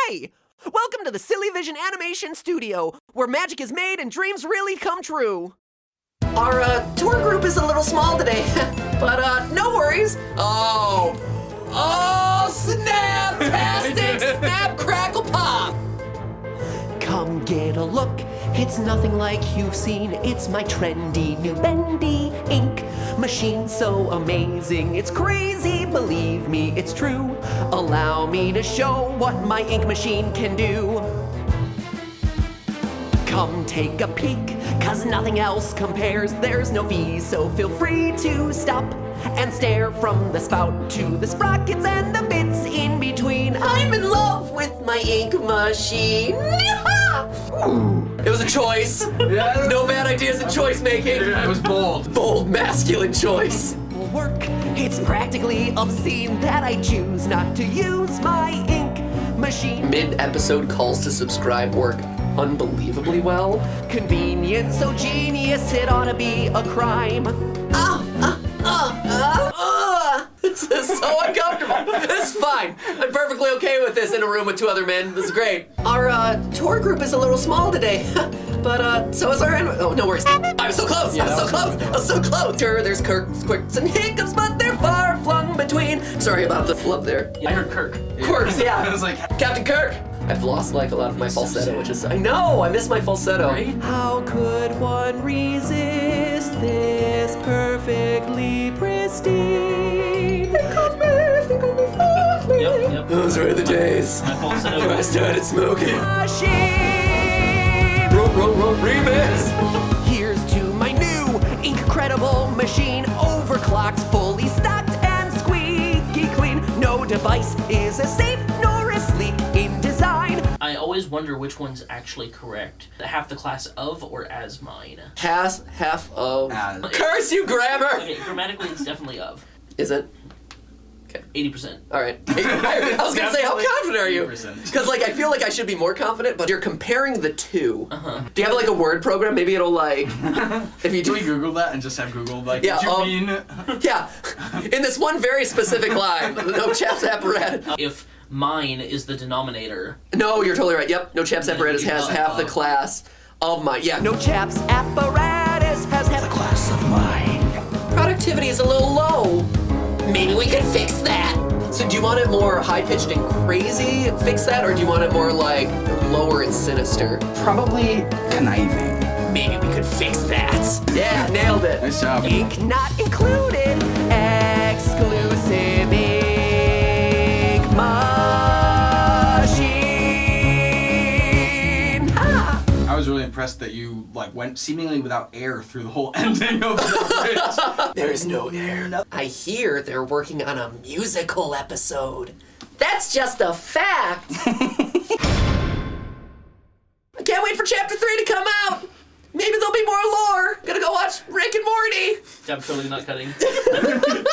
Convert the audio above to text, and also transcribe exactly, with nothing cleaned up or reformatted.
Hey! Welcome to the Silly Vision Animation Studio, where magic is made and dreams really come true. Our uh, tour group is a little small today, but uh, no worries. Oh, oh, snap-tastic, snap, crackle, pop. Come get a look, it's nothing like you've seen. It's my trendy new bendy ink machine, so amazing, it's crazy, believe me, it's true. Allow me to show what my ink machine can do. Come take a peek, cause nothing else compares. There's no fees, so feel free to stop and stare from the spout to the sprockets and the bits in between. I'm in love with my ink machine. It was a choice. Yeah. No bad ideas in choice making. It was bold. Bold, masculine choice. Work, it's practically obscene that I choose not to use my ink machine. Mid-episode calls to subscribe work unbelievably well. Convenient, so genius, it ought to be a crime. Ah, ah, ah, ah, ah. This is so uncomfortable. It's fine. I'm perfectly okay with this in a room with two other men. This is great. Our uh, tour group is a little small today, but uh, so is our annual. Oh, no worries. I was so close. Yeah, I was so close. I was so close. Sure, there's Kirks, quirks, and hiccups, but they're far flung between. Sorry about the flub there. I heard Kirk. Quirks, yeah. I was like, Captain Kirk. I've lost like a lot of my falsetto, which is I know I miss my falsetto. Right? How could one resist this perfectly pristine? Think of me, think of me fondly. Yep, yep. Those were the days My falsetto. when I started smoking. Machine. roll, roll, roll, remix. Here's to my new incredible machine, overclocked, fully stocked, and squeaky clean. No device is as safe nor as sleek in design. I always wonder which one's actually correct. Half the class of or as mine. Half, half of. As. Curse you, grammar! Okay, grammatically it's definitely of. Is it? eighty percent. All right. I was gonna say, how confident are you? eighty percent. Because like I feel like I should be more confident, but you're comparing the two. Uh-huh. Do you have like a word program? Maybe it'll like, if you Do do, we Google that and just have Google like, Yeah, did you um, mean? yeah, in this one very specific line, no chaps apparatus. If mine is the denominator, No, you're totally right. Yep, no chaps apparatus has half the class of mine. Yeah, no chaps apparatus has half the class of mine. Productivity is a little low. Maybe we could fix that. So do you want it more high-pitched and crazy, fix that, or do you want it more like lower and sinister? Probably conniving. Maybe we could fix that. Yeah, nailed it. Nice job. Ink not included, exclusive ink machine. Ha! I was really impressed that you like went seemingly without air through the whole ending of the bridge. There is no air. I hear they're working on a musical episode. That's just a fact. I can't wait for chapter three to come out. Maybe there'll be more lore. Gonna go watch Rick and Morty. I'm totally not cutting.